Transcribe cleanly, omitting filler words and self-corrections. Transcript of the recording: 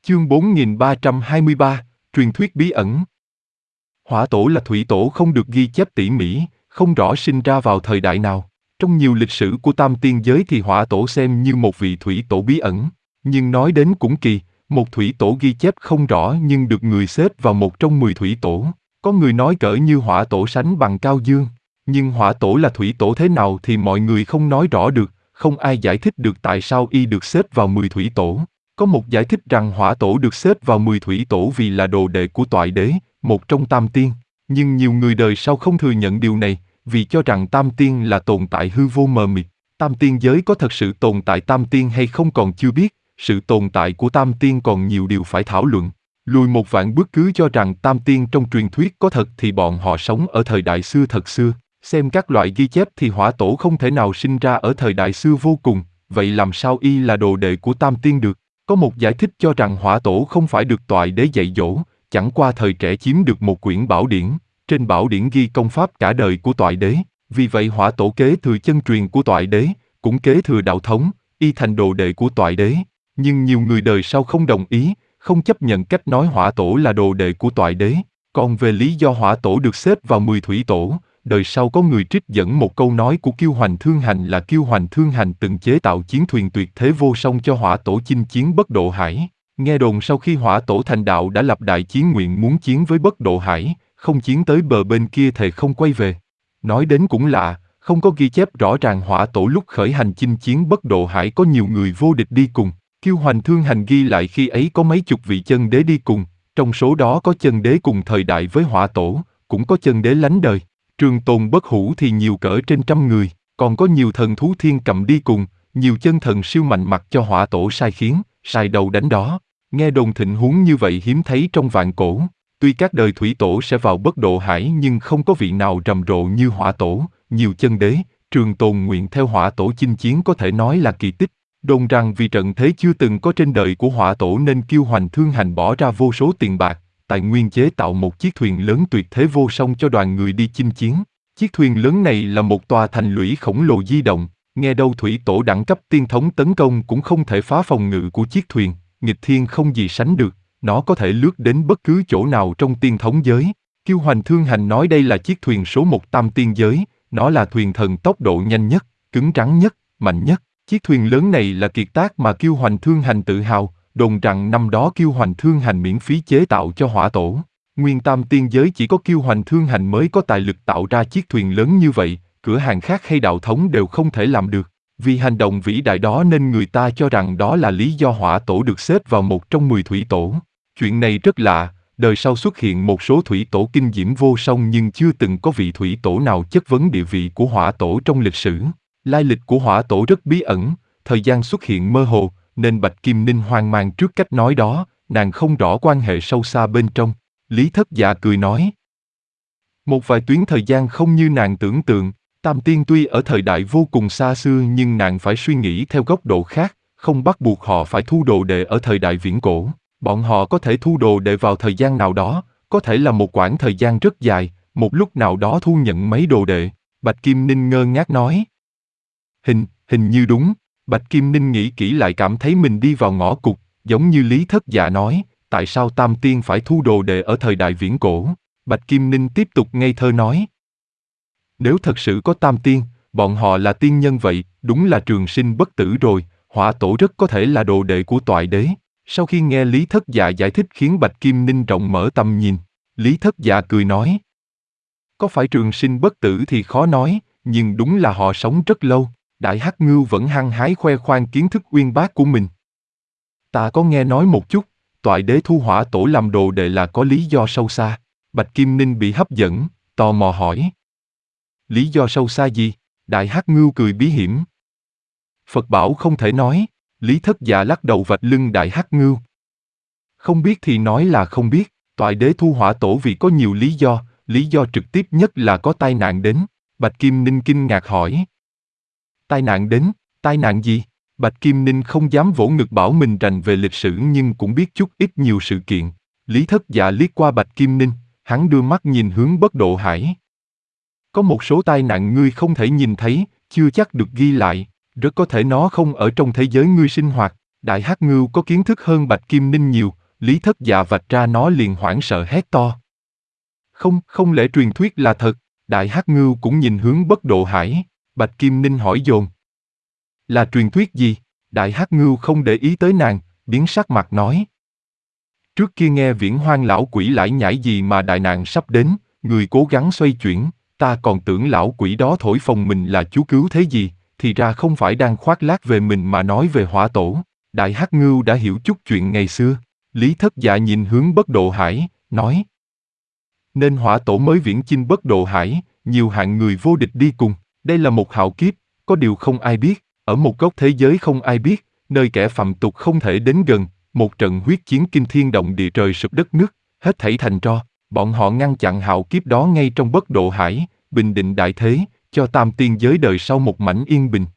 Chương 4323, truyền thuyết bí ẩn. Hỏa tổ là thủy tổ không được ghi chép tỉ mỉ, không rõ sinh ra vào thời đại nào. Trong nhiều lịch sử của tam tiên giới thì hỏa tổ xem như một vị thủy tổ bí ẩn. Nhưng nói đến cũng kỳ, một thủy tổ ghi chép không rõ nhưng được người xếp vào một trong 10 thủy tổ. Có người nói cỡ như hỏa tổ sánh bằng Cao Dương. Nhưng hỏa tổ là thủy tổ thế nào thì mọi người không nói rõ được, không ai giải thích được tại sao y được xếp vào 10 thủy tổ. Có một giải thích rằng hỏa tổ được xếp vào 10 thủy tổ vì là đồ đệ của Toại Đế, một trong tam tiên. Nhưng nhiều người đời sau không thừa nhận điều này, vì cho rằng tam tiên là tồn tại hư vô mờ mịt. Tam tiên giới có thật sự tồn tại tam tiên hay không còn chưa biết, sự tồn tại của tam tiên còn nhiều điều phải thảo luận. Lùi một vạn bước cứ cho rằng tam tiên trong truyền thuyết có thật thì bọn họ sống ở thời đại xưa thật xưa. Xem các loại ghi chép thì hỏa tổ không thể nào sinh ra ở thời đại xưa vô cùng, vậy làm sao y là đồ đệ của tam tiên được? Có một giải thích cho rằng hỏa tổ không phải được Toại Đế dạy dỗ, chẳng qua thời trẻ chiếm được một quyển bảo điển, trên bảo điển ghi công pháp cả đời của Toại Đế, vì vậy hỏa tổ kế thừa chân truyền của Toại Đế, cũng kế thừa đạo thống, y thành đồ đệ của Toại Đế. Nhưng nhiều người đời sau không đồng ý, không chấp nhận cách nói hỏa tổ là đồ đệ của Toại Đế. Còn về lý do hỏa tổ được xếp vào 10 thủy tổ, đời sau có người trích dẫn một câu nói của Kiêu Hoành Thương Hành là Kiêu Hoành Thương Hành từng chế tạo chiến thuyền tuyệt thế vô song cho hỏa tổ chinh chiến Bất Độ Hải. Nghe đồn sau khi hỏa tổ thành đạo đã lập đại chiến nguyện muốn chiến với Bất Độ Hải, không chiến tới bờ bên kia thề không quay về. Nói đến cũng lạ, không có ghi chép rõ ràng hỏa tổ lúc khởi hành chinh chiến Bất Độ Hải có nhiều người vô địch đi cùng. Kiêu Hoành Thương Hành ghi lại khi ấy có mấy chục vị chân đế đi cùng, trong số đó có chân đế cùng thời đại với hỏa tổ, cũng có chân đế lánh đời. Trường tồn bất hủ thì nhiều cỡ trên 100 người, còn có nhiều thần thú thiên cầm đi cùng, nhiều chân thần siêu mạnh mặc cho hỏa tổ sai khiến, sai đầu đánh đó. Nghe đồn thịnh huống như vậy hiếm thấy trong vạn cổ. Tuy các đời thủy tổ sẽ vào Bất Độ Hải nhưng không có vị nào rầm rộ như hỏa tổ, nhiều chân đế, trường tồn nguyện theo hỏa tổ chinh chiến có thể nói là kỳ tích. Đồn rằng vì trận thế chưa từng có trên đời của hỏa tổ nên Kiêu Hoành Thương Hành bỏ ra vô số tiền bạc, tài nguyên chế tạo một chiếc thuyền lớn tuyệt thế vô song cho đoàn người đi chinh chiến. Chiếc thuyền lớn này là một tòa thành lũy khổng lồ di động, nghe đâu thủy tổ đẳng cấp tiên thống tấn công cũng không thể phá phòng ngự của chiếc thuyền, nghịch thiên không gì sánh được, nó có thể lướt đến bất cứ chỗ nào trong tiên thống giới. Kiêu Hoành Thương Hành nói đây là chiếc thuyền số 1 tam tiên giới, nó là thuyền thần tốc độ nhanh nhất, cứng rắn nhất, mạnh nhất. Chiếc thuyền lớn này là kiệt tác mà Kiêu Hoành Thương Hành tự hào, đồn rằng năm đó Kiêu Hoành Thương Hành miễn phí chế tạo cho hỏa tổ. Nguyên tam tiên giới chỉ có Kiêu Hoành Thương Hành mới có tài lực tạo ra chiếc thuyền lớn như vậy, cửa hàng khác hay đạo thống đều không thể làm được. Vì hành động vĩ đại đó nên người ta cho rằng đó là lý do hỏa tổ được xếp vào một trong 10 thủy tổ. Chuyện này rất lạ, đời sau xuất hiện một số thủy tổ kinh diễm vô song nhưng chưa từng có vị thủy tổ nào chất vấn địa vị của hỏa tổ trong lịch sử. Lai lịch của hỏa tổ rất bí ẩn, thời gian xuất hiện mơ hồ, nên Bạch Kim Ninh hoang mang trước cách nói đó, nàng không rõ quan hệ sâu xa bên trong. Lý Thất Dạ cười nói. Một vài tuyến thời gian không như nàng tưởng tượng, tam tiên tuy ở thời đại vô cùng xa xưa nhưng nàng phải suy nghĩ theo góc độ khác, không bắt buộc họ phải thu đồ đệ ở thời đại viễn cổ. Bọn họ có thể thu đồ đệ vào thời gian nào đó, có thể là một quãng thời gian rất dài, một lúc nào đó thu nhận mấy đồ đệ. Bạch Kim Ninh ngơ ngác nói. Hình như đúng. Bạch Kim Ninh nghĩ kỹ lại cảm thấy mình đi vào ngõ cụt, giống như Lý Thất Dạ nói, tại sao tam tiên phải thu đồ đệ ở thời đại viễn cổ? Bạch Kim Ninh tiếp tục ngây thơ nói. Nếu thật sự có tam tiên, bọn họ là tiên nhân vậy, đúng là trường sinh bất tử rồi, hỏa tổ rất có thể là đồ đệ của Toại Đế. Sau khi nghe Lý Thất Dạ giải thích khiến Bạch Kim Ninh rộng mở tầm nhìn, Lý Thất Dạ cười nói. Có phải trường sinh bất tử thì khó nói, nhưng đúng là họ sống rất lâu. Đại Hắc Ngưu vẫn hăng hái khoe khoang kiến thức uyên bác của mình. Ta có nghe nói một chút, Toại Đế thu hỏa tổ làm đồ đệ là có lý do sâu xa. Bạch Kim Ninh bị hấp dẫn, tò mò hỏi. Lý do sâu xa gì? Đại Hắc Ngưu cười bí hiểm. Phật bảo không thể nói, Lý Thất Dạ lắc đầu vạch lưng Đại Hắc Ngưu. Không biết thì nói là không biết, Toại Đế thu hỏa tổ vì có nhiều lý do trực tiếp nhất là có tai nạn đến. Bạch Kim Ninh kinh ngạc hỏi. Tai nạn đến, tai nạn gì? Bạch Kim Ninh không dám vỗ ngực bảo mình rành về lịch sử nhưng cũng biết chút ít nhiều sự kiện. Lý Thất Dạ liếc qua Bạch Kim Ninh, hắn đưa mắt nhìn hướng Bất Độ Hải. Có một số tai nạn ngươi không thể nhìn thấy, chưa chắc được ghi lại, rất có thể nó không ở trong thế giới ngươi sinh hoạt. Đại Hắc Ngưu có kiến thức hơn Bạch Kim Ninh nhiều, Lý Thất Dạ vạch ra nó liền hoảng sợ hét to. Không lẽ truyền thuyết là thật? Đại Hắc Ngưu cũng nhìn hướng Bất Độ Hải, Bạch Kim Ninh hỏi dồn. Là truyền thuyết gì? Đại Hắc Ngưu không để ý tới nàng, biến sắc mặt nói. Trước kia nghe Viễn Hoang lão quỷ lải nhải gì mà đại nạn sắp đến, người cố gắng xoay chuyển, ta còn tưởng lão quỷ đó thổi phồng mình là chú cứu thế gì, thì ra không phải đang khoác lác về mình mà nói về Hỏa Tổ. Đại Hắc Ngưu đã hiểu chút chuyện ngày xưa. Lý Thất Dạ nhìn hướng Bất Độ Hải, nói. Nên Hỏa Tổ mới viễn chinh Bất Độ Hải, nhiều hạng người vô địch đi cùng. Đây là một hạo kiếp, có điều không ai biết, ở một góc thế giới không ai biết, nơi kẻ phàm tục không thể đến gần, một trận huyết chiến kinh thiên động địa, trời sụp đất nứt, hết thảy thành tro. Bọn họ ngăn chặn hạo kiếp đó ngay trong Bất Độ Hải, bình định đại thế, cho tam tiên giới đời sau một mảnh yên bình.